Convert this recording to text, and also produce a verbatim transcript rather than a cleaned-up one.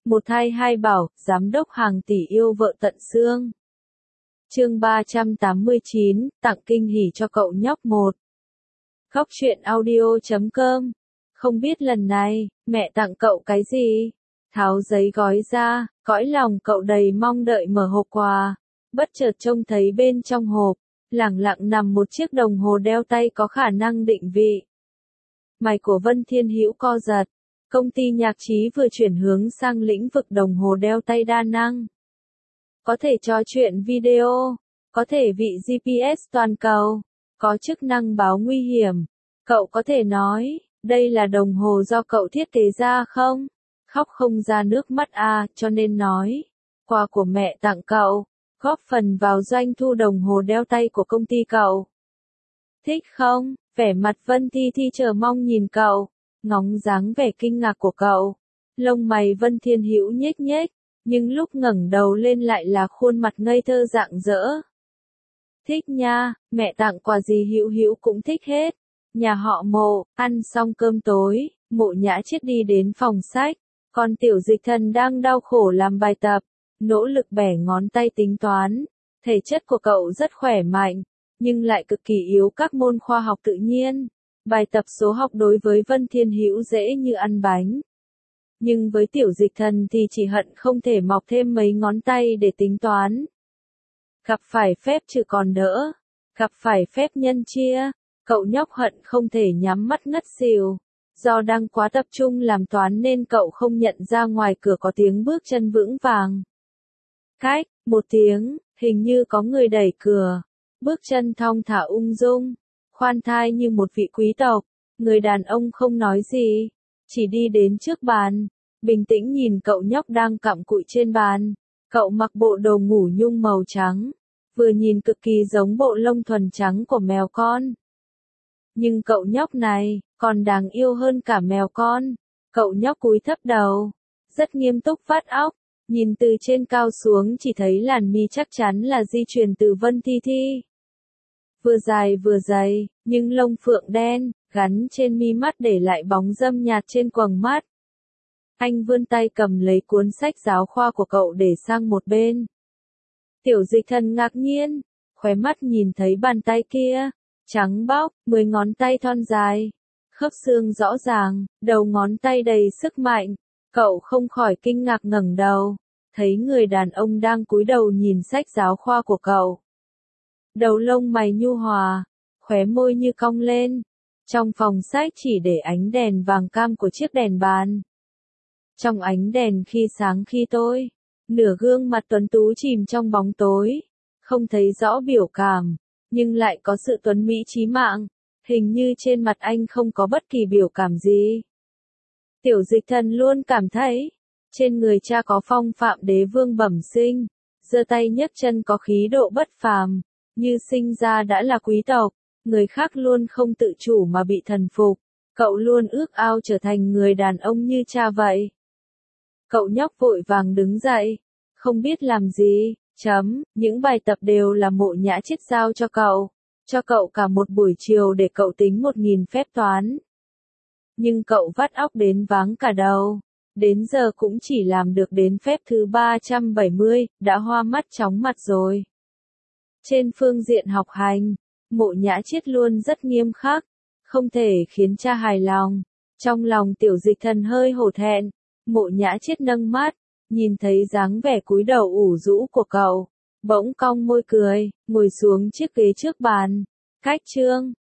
Một thai hai bảo, giám đốc hàng tỷ yêu vợ tận xương. Chương ba trăm tám mươi chín, tặng kinh hỉ cho cậu nhóc một. Khóc chuyện audio chấm com. Không biết lần này, mẹ tặng cậu cái gì? Tháo giấy gói ra, cõi lòng cậu đầy mong đợi mở hộp quà. Bất chợt trông thấy bên trong hộp, lẳng lặng nằm một chiếc đồng hồ đeo tay có khả năng định vị. Mày của Vân Thiên Hữu co giật. Công ty nhạc trí vừa chuyển hướng sang lĩnh vực đồng hồ đeo tay đa năng. Có thể trò chuyện video, có thể vị giê pê ét toàn cầu, có chức năng báo nguy hiểm. Cậu có thể nói, đây là đồng hồ do cậu thiết kế ra không? Khóc không ra nước mắt à, cho nên nói, quà của mẹ tặng cậu, góp phần vào doanh thu đồng hồ đeo tay của công ty cậu. Thích không? Vẻ mặt Vân Thi Thi chờ mong nhìn cậu, ngóng dáng vẻ kinh ngạc của cậu. Lông mày Vân Thiên Hữu nhếch nhếch, nhưng lúc ngẩng đầu lên lại là khuôn mặt ngây thơ rạng rỡ. Thích nha, mẹ tặng quà gì Hữu Hữu cũng thích hết. Nhà họ Mộ, ăn xong cơm tối, Mộ Nhã Chiết đi đến phòng sách, còn Tiểu Dịch Thần đang đau khổ làm bài tập, nỗ lực bẻ ngón tay tính toán. Thể chất của cậu rất khỏe mạnh, nhưng lại cực kỳ yếu các môn khoa học tự nhiên. Bài tập số học đối với Vân Thiên Hữu dễ như ăn bánh. Nhưng với Tiểu Dịch Thần thì chỉ hận không thể mọc thêm mấy ngón tay để tính toán. Gặp phải phép trừ còn đỡ, gặp phải phép nhân chia, cậu nhóc hận không thể nhắm mắt ngất xỉu. Do đang quá tập trung làm toán nên cậu không nhận ra ngoài cửa có tiếng bước chân vững vàng. Cách, một tiếng, hình như có người đẩy cửa. Bước chân thong thả ung dung, khoan thai như một vị quý tộc. Người đàn ông không nói gì, chỉ đi đến trước bàn, bình tĩnh nhìn cậu nhóc đang cặm cụi trên bàn. Cậu mặc bộ đồ ngủ nhung màu trắng, vừa nhìn cực kỳ giống bộ lông thuần trắng của mèo con. Nhưng cậu nhóc này, còn đáng yêu hơn cả mèo con. Cậu nhóc cúi thấp đầu, rất nghiêm túc vắt óc, nhìn từ trên cao xuống chỉ thấy làn mi chắc chắn là di truyền từ Vân Thi Thi. Vừa dài vừa dày, nhưng lông phượng đen, gắn trên mi mắt để lại bóng râm nhạt trên quầng mắt. Anh vươn tay cầm lấy cuốn sách giáo khoa của cậu để sang một bên. Tiểu Dịch Thần ngạc nhiên, khóe mắt nhìn thấy bàn tay kia, trắng bóc, mười ngón tay thon dài, khớp xương rõ ràng, đầu ngón tay đầy sức mạnh. Cậu không khỏi kinh ngạc ngẩng đầu, thấy người đàn ông đang cúi đầu nhìn sách giáo khoa của cậu. Đầu lông mày nhu hòa, khóe môi như cong lên. Trong phòng sách chỉ để ánh đèn vàng cam của chiếc đèn bàn. Trong ánh đèn khi sáng khi tối, nửa gương mặt tuấn tú chìm trong bóng tối, không thấy rõ biểu cảm, nhưng lại có sự tuấn mỹ chí mạng, hình như trên mặt anh không có bất kỳ biểu cảm gì. Tiểu Dịch Thần luôn cảm thấy, trên người cha có phong phạm đế vương bẩm sinh, giơ tay nhấc chân có khí độ bất phàm, như sinh ra đã là quý tộc, người khác luôn không tự chủ mà bị thần phục, cậu luôn ước ao trở thành người đàn ông như cha vậy. Cậu nhóc vội vàng đứng dậy, không biết làm gì, chấm, những bài tập đều là Mộ Nhã Chiết giao cho cậu, cho cậu cả một buổi chiều để cậu tính một nghìn phép toán. Nhưng cậu vắt óc đến váng cả đầu, đến giờ cũng chỉ làm được đến phép thứ ba trăm bảy mươi, đã hoa mắt chóng mặt rồi. Trên phương diện học hành, Mộ Nhã Chiết luôn rất nghiêm khắc, không thể khiến cha hài lòng. Trong lòng Tiểu Dịch Thần hơi hổ thẹn, Mộ Nhã Chiết nâng mắt, nhìn thấy dáng vẻ cúi đầu ủ rũ của cậu, bỗng cong môi cười, ngồi xuống chiếc ghế trước bàn. Cách chương,